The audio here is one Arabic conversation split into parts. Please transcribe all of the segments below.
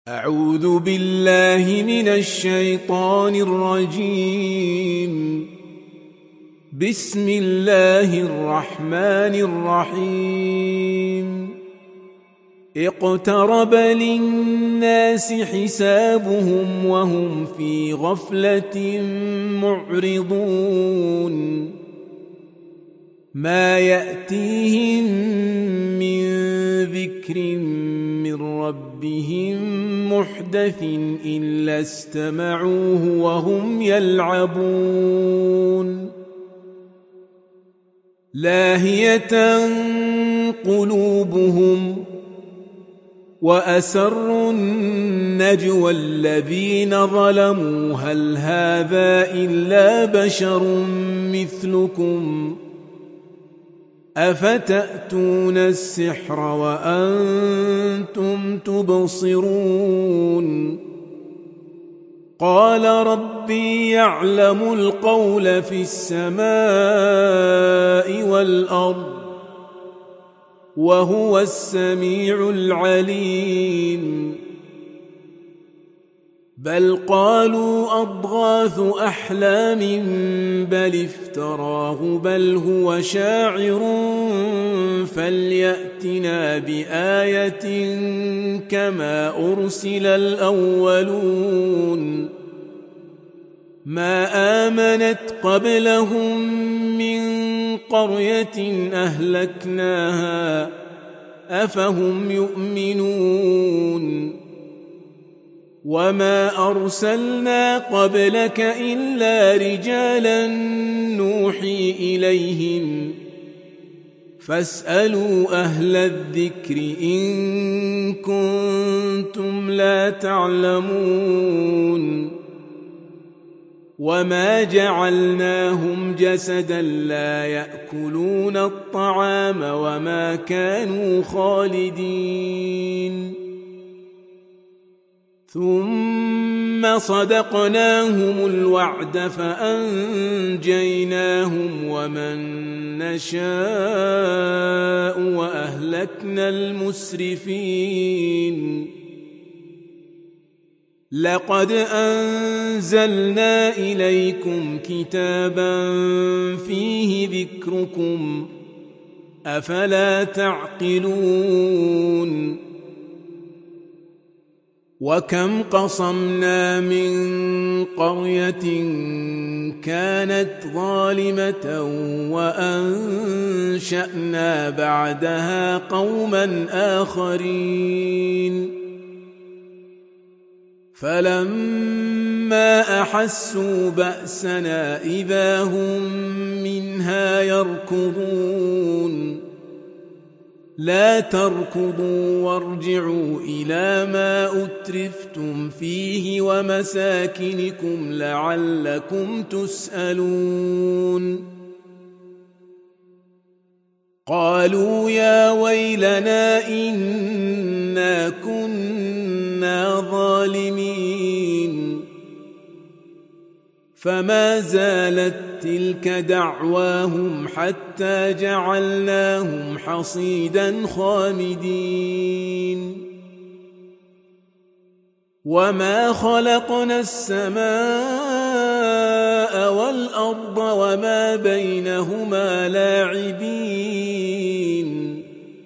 أعوذ بالله من الشيطان الرجيم. بسم الله الرحمن الرحيم. اقترب للناس حسابهم وهم في غفلة معرضون. ما يأتيهم من ذكر من ربهم محدث إلا استمعوه وهم يلعبون. لاهية قلوبهم وأسروا النجوى الذين ظلموا هل هذا إلا بشر مثلكم أفتأتون السحر وأنتم تبصرون. قال ربي يعلم القول في السماء والأرض وهو السميع العليم. بل قالوا أضغاث أحلام بل افتراه بل هو شاعر فليأتنا بآية كما أرسل الأولون. ما آمنت قبلهم من قرية أهلكناها أفهم يؤمنون. وما أرسلنا قبلك إلا رجالا نوحي إليهم فاسألوا أهل الذكر إن كنتم لا تعلمون. وما جعلناهم جسدا لا يأكلون الطعام وما كانوا خالدين. ثم صدقناهم الوعد فأنجيناهم ومن نشاء وأهلكنا المسرفين. لقد أنزلنا إليكم كتابا فيه ذكركم أفلا تعقلون. وكم قصمنا من قرية كانت ظالمة وأنشأنا بعدها قوما آخرين. فلما أحسوا بأسنا إذا هم منها يركضون. لا تركضوا وارجعوا إلى ما أترفتم فيه ومساكنكم لعلكم تسألون. قالوا يا ويلنا إنا كنا ظالمين. فما زالت تلك دعواهم حتى جعلناهم حصيدا خامدين. وما خلقنا السماء والأرض وما بينهما لاعبين.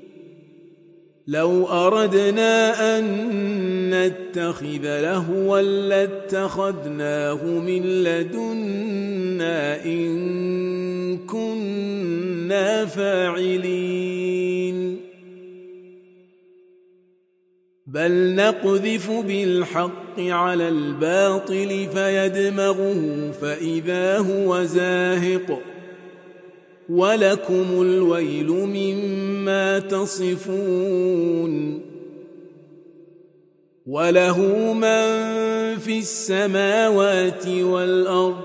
لو أردنا أن نتخذ لهوا لاتخذناه من لدنا إن كنا فاعلين. بل نقذف بالحق على الباطل فيدمغه فإذا هو زاهق ولكم الويل مما تصفون. وله من في السماوات والأرض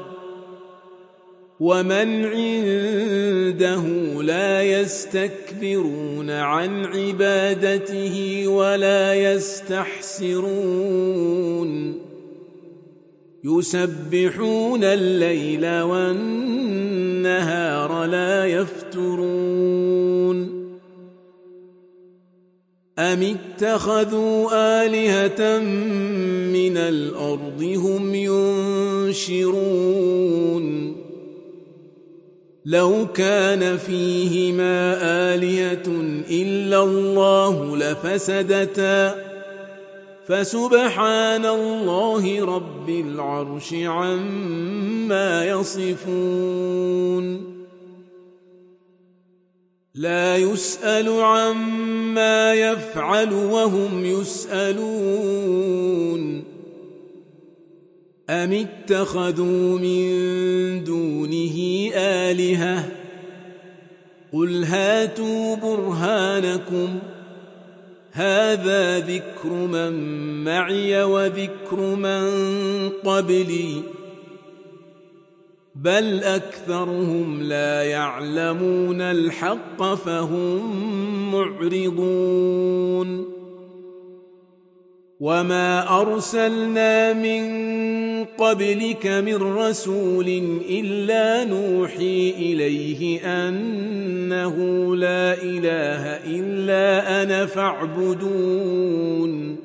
ومن عنده لا يستكبرون عن عبادته ولا يستحسرون. يسبحون الليل والنهار لا يفترون. أم اتخذوا آلهة من الأرض هم ينشرون لو كان فيهما آلهة إلا الله لفسدتا فسبحان الله رب العرش عما يصفون لا يسأل عما يفعل وهم يسألون أم اتخذوا من دونه آلهة قل هاتوا برهانكم هذا ذكر من معي وذكر من قبلي بل أكثرهم لا يعلمون الحق فهم معرضون وما أرسلنا من قبلك من رسول إلا نوحي إليه أنه لا إله إلا أنا فاعبدون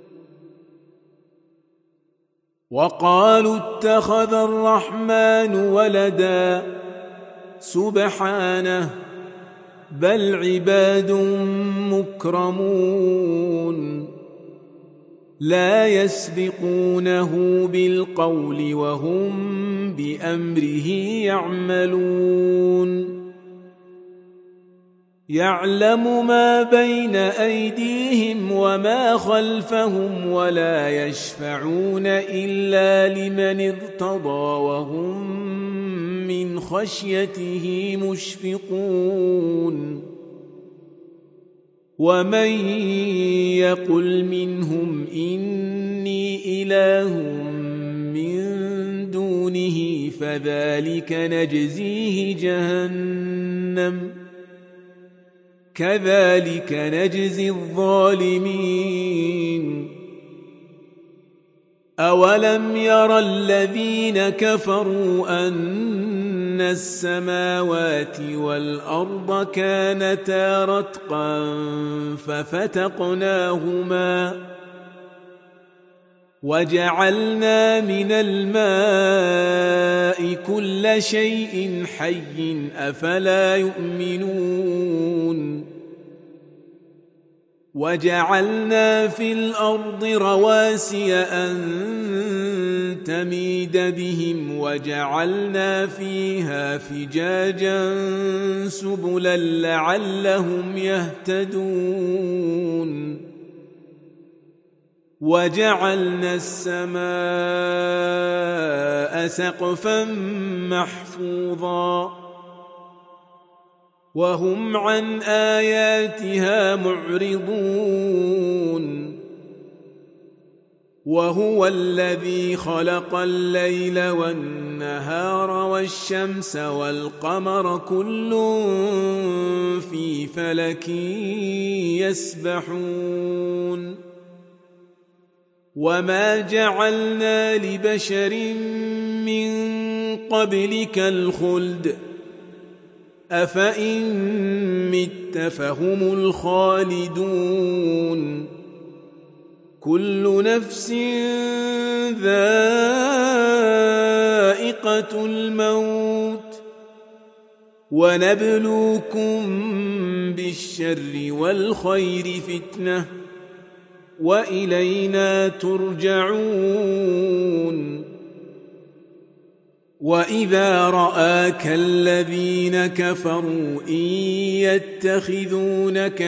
وقالوا اتخذ الرحمن ولدا سبحانه بل عباد مكرمون لا يسبقونه بالقول وهم بأمره يعملون يعلم ما بين أيديهم وما خلفهم ولا يشفعون إلا لمن ارتضى وهم من خشيته مشفقون ومن يقل منهم إني إله من دونه فذلك نجزيه جهنم كذلك نجزي الظالمين أولم ير الذين كفروا أن السماوات والأرض كانتا رتقا ففتقناهما وجعلنا من الماء كل شيء حي أفلا يؤمنون وجعلنا في الأرض رواسي أن تميد بهم وجعلنا فيها فجاجا سبلا لعلهم يهتدون وجعلنا السماء سقفا محفوظا وهم عن آياتها معرضون وهو الذي خلق الليل والنهار والشمس والقمر كل في فلك يسبحون وما جعلنا لبشر من قبلك الخلد أفإن مت فهم الخالدون كل نفس ذائقة الموت ونبلوكم بالشر والخير فتنة وإلينا ترجعون وإذا رآك الذين كفروا إن يتخذونك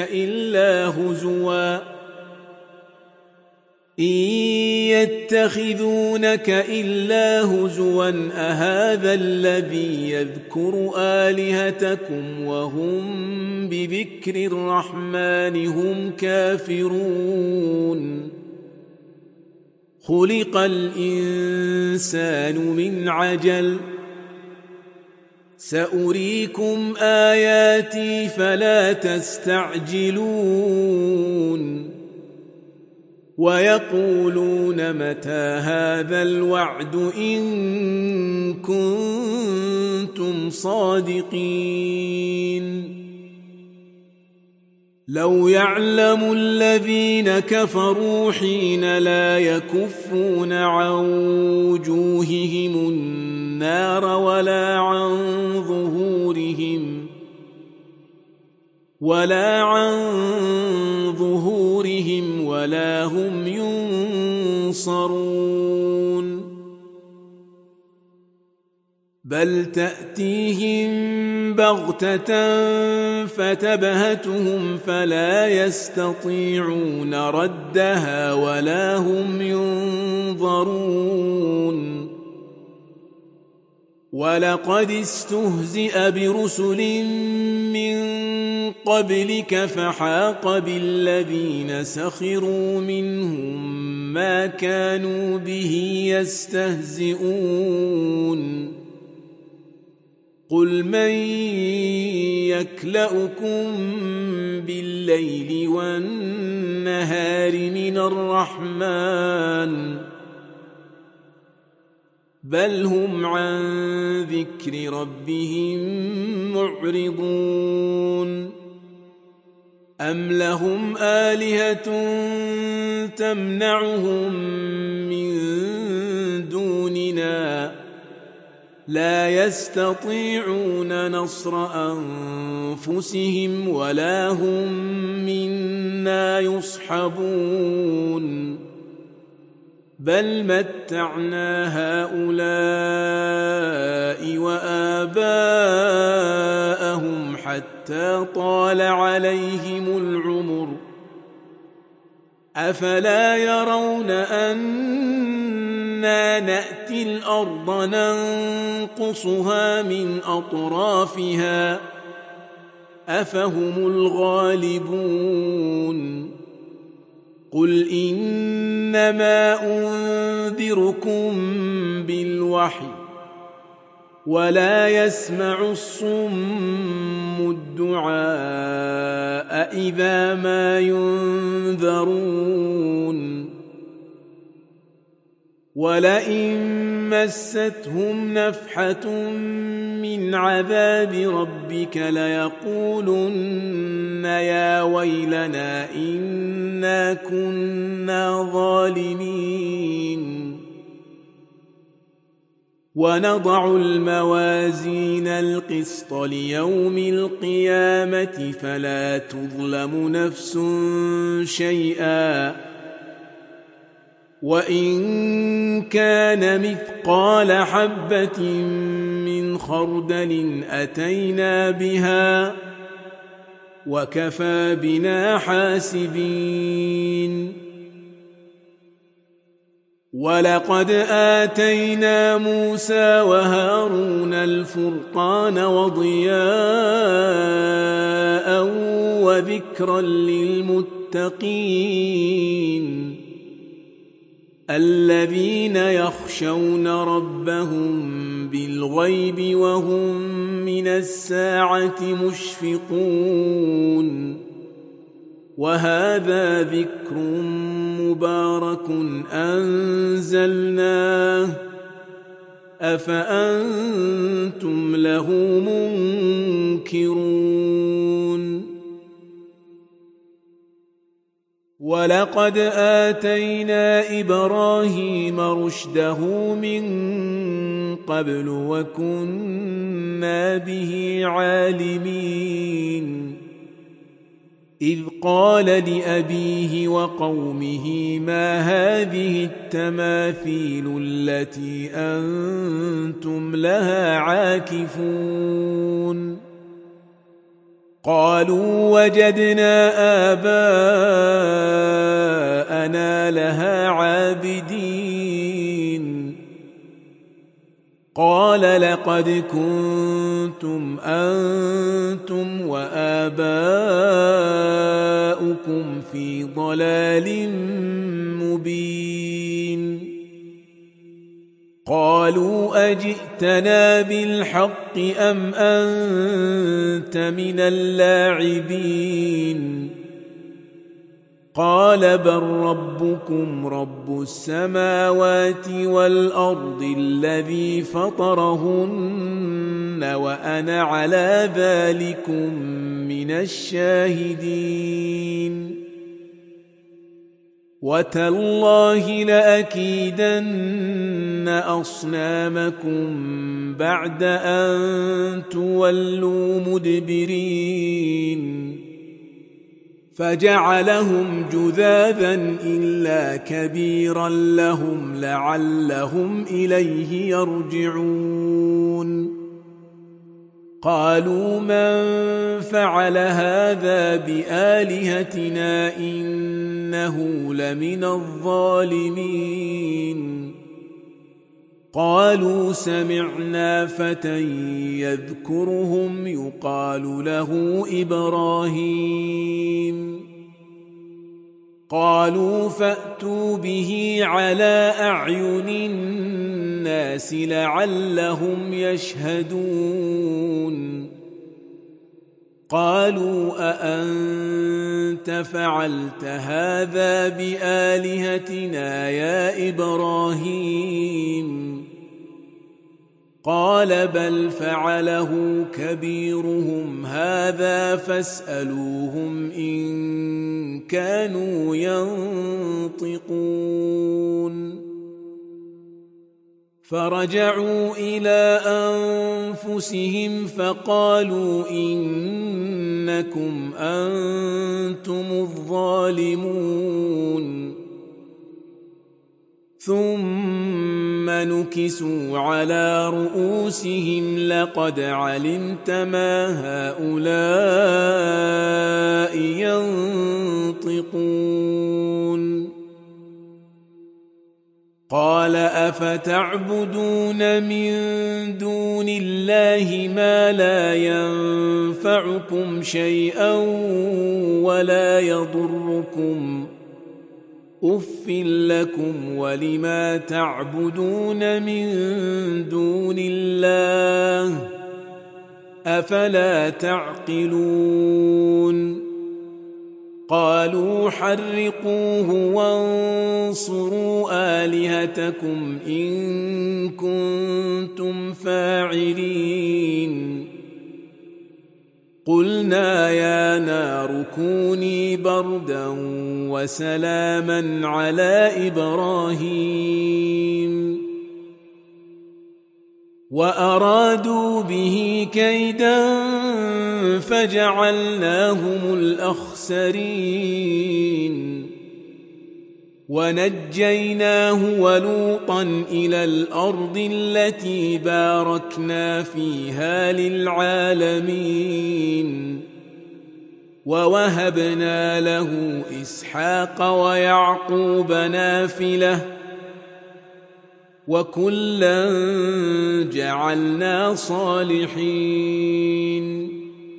إلا هزوا أهذا الذي يذكر آلهتكم وهم بذكر الرحمن هم كافرون خلق الإنسان من عجل سأريكم آياتي فلا تستعجلون ويقولون متى هذا الوعد إن كنتم صادقين لو يعلم الذين كفروا حين لا يكفون عن وجوههم النار ولا عن ظهورهم ولا هم ينصرون بل تأتيهم بغتة فتبهتهم فلا يستطيعون ردها ولا هم ينظرون ولقد استهزئ برسل من قبلك فحاق بالذين سخروا منهم ما كانوا به يستهزئون قل من يكلؤكم بالليل والنهار من الرحمن بل هم عن ذكر ربهم معرضون أم لهم آلهة تمنعهم من دوننا لا يستطيعون نصر أنفسهم ولا هم منا يصحبون بل متعنا هؤلاء وآباءهم حتى طال عليهم العمر أفلا يرون أنا نأتي الأرض ننقصها من أطرافها أفهم الغالبون قل إنما أنذركم بالوحي ولا يسمع الصم الدعاء إذا ما ينذرون ولئن مستهم نفحة من عذاب ربك ليقولن يا ويلنا إنا كنا ظالمين ونضع الموازين القسط ليوم القيامة فلا تظلم نفس شيئا وإن كان مثقال حبة من خردل أتينا بها وكفى بنا حاسبين ولقد آتينا موسى وهارون الفرقان وضياء وذكرا للمتقين الذين يخشون ربهم بالغيب وهم من الساعة مشفقون وهذا ذكر مبارك أنزلناه أفأنتم له منكرون ولقد آتينا إبراهيم رشده من قبل وكنا به عالمين إذ قال لأبيه وقومه ما هذه التماثيل التي أنتم لها عاكفون قالوا وجدنا آباءنا لها عابدين قال لقد كنتم أنتم وآباؤكم في ضلال مبين قالوا أجئتنا بالحق أم أنت من اللاعبين قال بل ربكم رب السماوات والأرض الذي فطرهن وأنا على ذلكم من الشاهدين وتالله لأكيدن أصنامكم بعد أن تولوا مدبرين فجعلهم جذاذا إلا كبيرا لهم لعلهم إليه يرجعون قالوا من فعل هذا بآلهتنا إنه لمن الظالمين قالوا سمعنا فتى يذكرهم يقال له إبراهيم قالوا فأتوا به على أعين الناس لعلهم يشهدون قالوا أأنت فعلت هذا بآلهتنا يا إبراهيم قال بل فعله كبيرهم هذا فاسألوهم إن كانوا ينطقون فرجعوا إلى أنفسهم فقالوا إنكم أنتم الظالمون ثم نكسوا على رؤوسهم لقد علمت ما هؤلاء ينطقون قال أفتعبدون من دون الله ما لا ينفعكم شيئا ولا يضركم أف لكم ولما تعبدون من دون الله أفلا تعقلون قالوا حرقوه وانصروا آلهتكم إن كنتم فاعلين قلنا يا نار كوني بردا وسلاما على إبراهيم وأرادوا به كيدا فجعلناهم الأخسرين ونجيناه ولوطا إلى الأرض التي باركنا فيها للعالمين ووهبنا له إسحاق ويعقوب نافلة وكلا جعلنا صالحين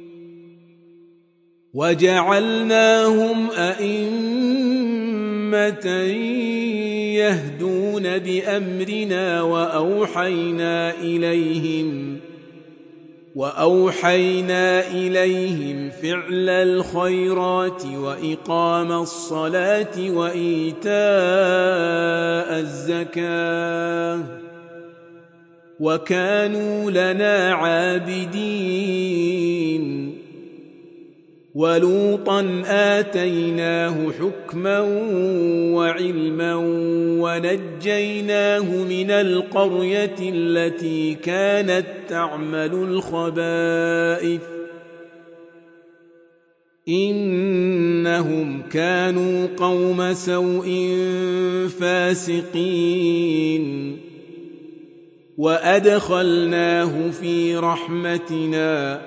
وجعلناهم أئمة يهدون بأمرنا وأوحينا إليهم فعل الخيرات وإقام الصلاة وإيتاء الزكاة وكانوا لنا عابدين ولوطا آتيناه حكما وعلما ونجيناه من القرية التي كانت تعمل الخبائث إنهم كانوا قوم سوء فاسقين وأدخلناه في رحمتنا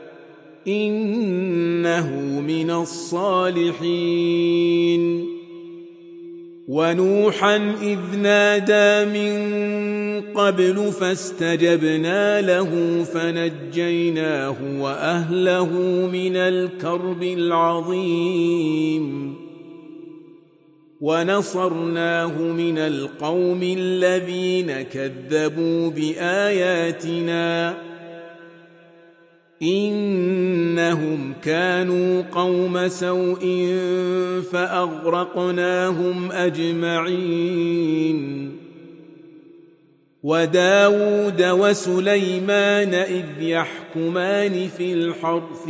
إنه من الصالحين ونوحا إذ نادى من قبل فاستجبنا له فنجيناه وأهله من الكرب العظيم ونصرناه من القوم الذين كذبوا بآياتنا إنهم كانوا قوم سوء فأغرقناهم أجمعين وداود وسليمان إذ يحكمان في الحرث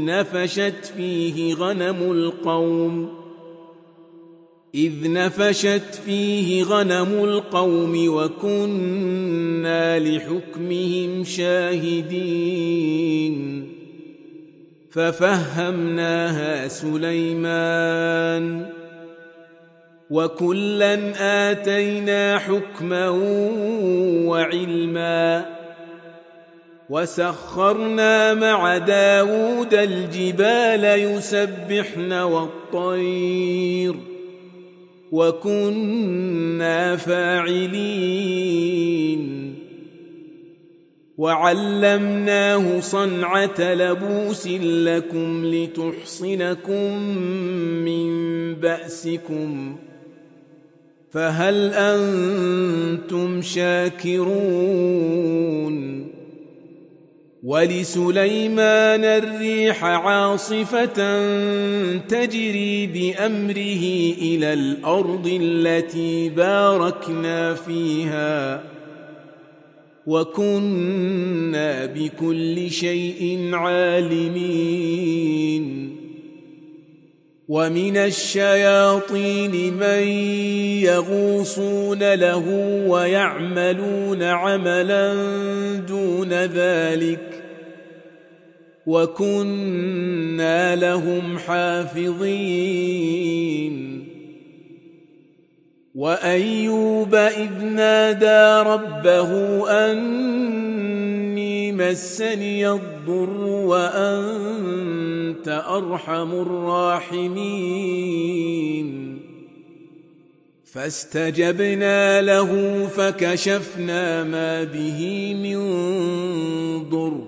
إذ نفشت فيه غنم القوم وكنا لحكمهم شاهدين ففهمناها سليمان وكلا آتينا حكما وعلما وسخرنا مع داود الجبال يسبحن والطير وكنا فاعلين وعلمناه صنعة لبوس لكم لتحصنكم من بأسكم فهل أنتم شاكرون ولسليمان الريح عاصفة تجري بأمره إلى الأرض التي باركنا فيها وكنا بكل شيء عالمين ومن الشياطين من يغوصون له ويعملون عملا دون ذلك وكنا لهم حافظين وأيوب إذ نادى ربه أني مسني الضر وأنت أرحم الراحمين فاستجبنا له فكشفنا ما به من ضر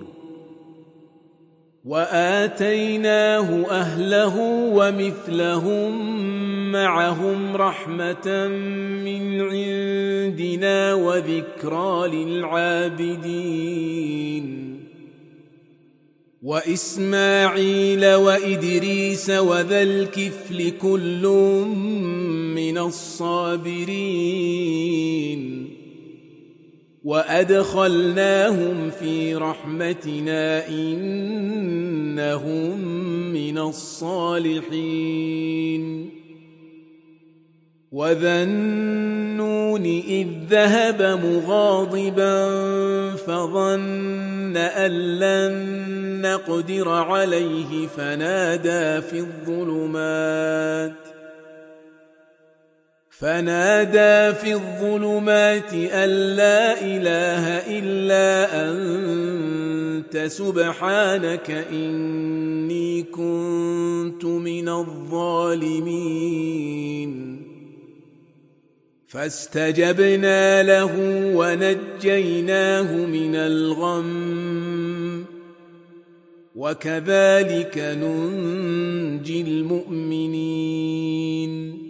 وآتيناه أهله ومثلهم معهم رحمة من عندنا وذكرى للعابدين وإسماعيل وإدريس وذا الكفل كل من الصابرين وأدخلناهم في رحمتنا إنهم من الصالحين وذا النون إذ ذهب مغاضبا فظن أن لن نقدر عليه فنادى في الظلمات أن لا إله إلا أنت سبحانك إني كنت من الظالمين فاستجبنا له ونجيناه من الغم وكذلك ننجي المؤمنين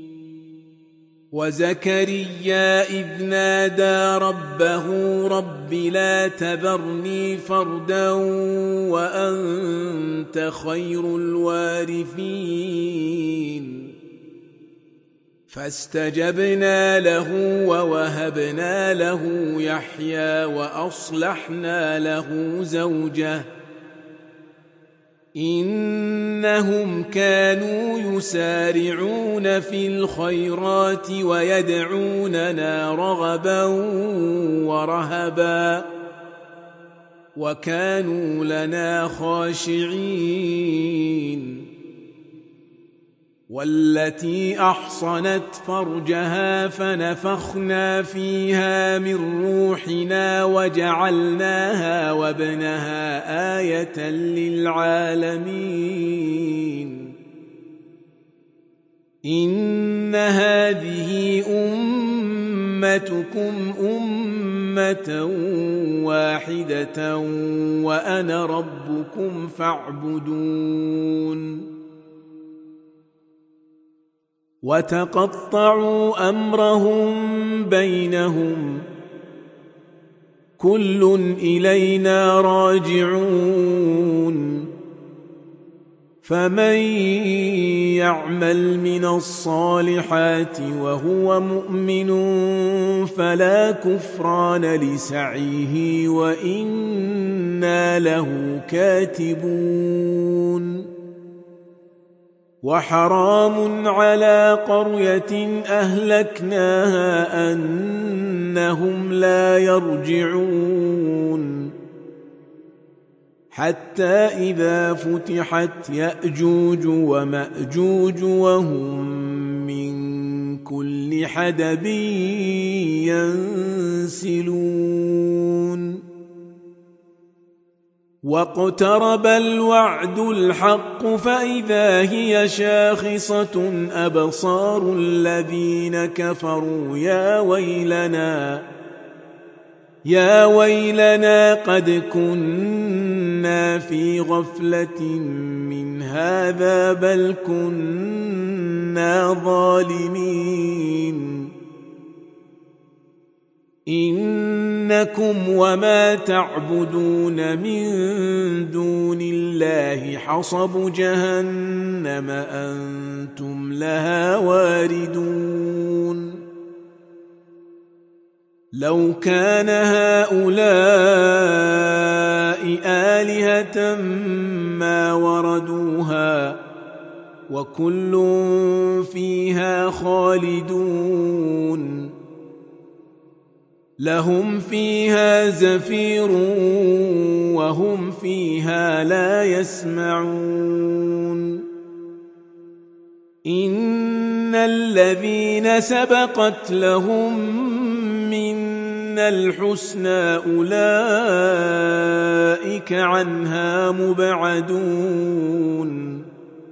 وزكريا إذ نادى ربه رب لا تذرني فردا وأنت خير الوارثين فاستجبنا له ووهبنا له يحيى وأصلحنا له زوجه إنهم كانوا يسارعون في الخيرات ويدعوننا رغبا ورهبا وكانوا لنا خاشعين والتي أحصنت فرجها فنفخنا فيها من روحنا وجعلناها وابنها آية للعالمين إن هذه أمتكم أمة واحدة وأنا ربكم فاعبدون وتقطعوا أمرهم بينهم كل إلينا راجعون فمن يعمل من الصالحات وهو مؤمن فلا كفران لسعيه وإنا له كاتبون وحرام على قرية أهلكناها أنهم لا يرجعون حتى إذا فتحت يأجوج ومأجوج وهم من كل حدب ينسلون واقترب الوعد الحق فإذا هي شاخصة أبصار الذين كفروا يا ويلنا قد كنا في غفلة من هذا بل كنا ظالمين إنكم وما تعبدون من دون الله حصب جهنم أنتم لها واردون لو كان هؤلاء آلهة ما وردوها وكل فيها خالدون لهم فيها زفير وهم فيها لا يسمعون إن الذين سبقت لهم منا الحسنى أولئك عنها مبعدون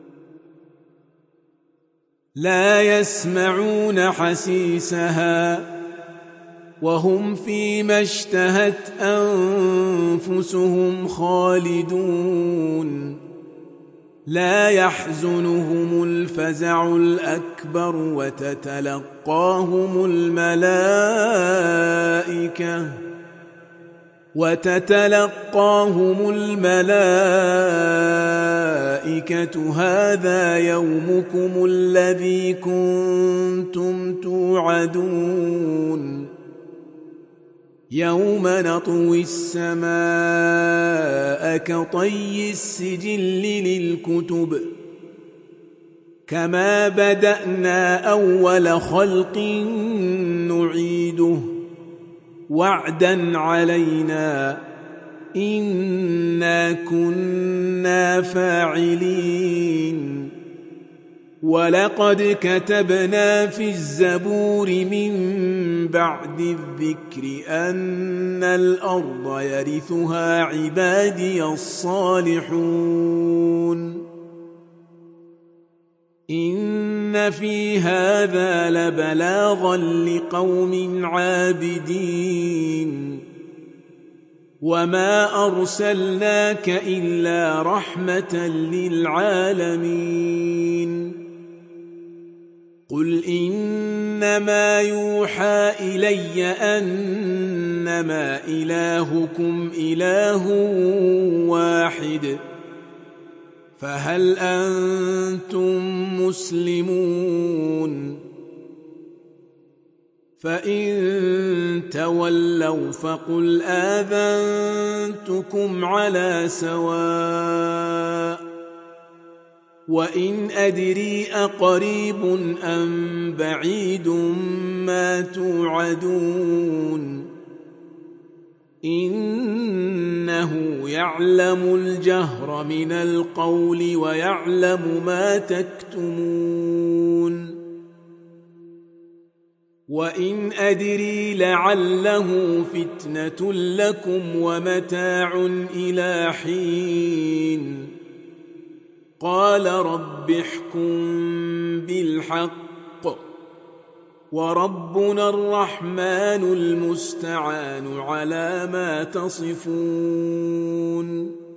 لا يسمعون حسيسها وهم فيما اشتهت أنفسهم خالدون لا يحزنهم الفزع الأكبر وتتلقاهم الملائكة هذا يومكم الذي كنتم توعدون يوم نطوي السماء كطي السجل للكتب كما بدأنا أول خلق نعيده وعدا علينا إنا كنا فاعلين ولقد كتبنا في الزبور من بعد الذكر أن الأرض يرثها عبادي الصالحون إن في هذا لبلاغا لقوم عابدين وما أرسلناك إلا رحمة للعالمين قل إنما يوحى إلي أنما إلهكم إله واحد فهل أنتم مسلمون فإن تولوا فقل آذنتكم على سواء وإن أدري أقريب أم بعيد ما توعدون إنه يعلم الجهر من القول ويعلم ما تكتمون وإن أدري لعله فتنة لكم ومتاع إلى حين قال رب احكم بالحق وربنا الرحمن المستعان على ما تصفون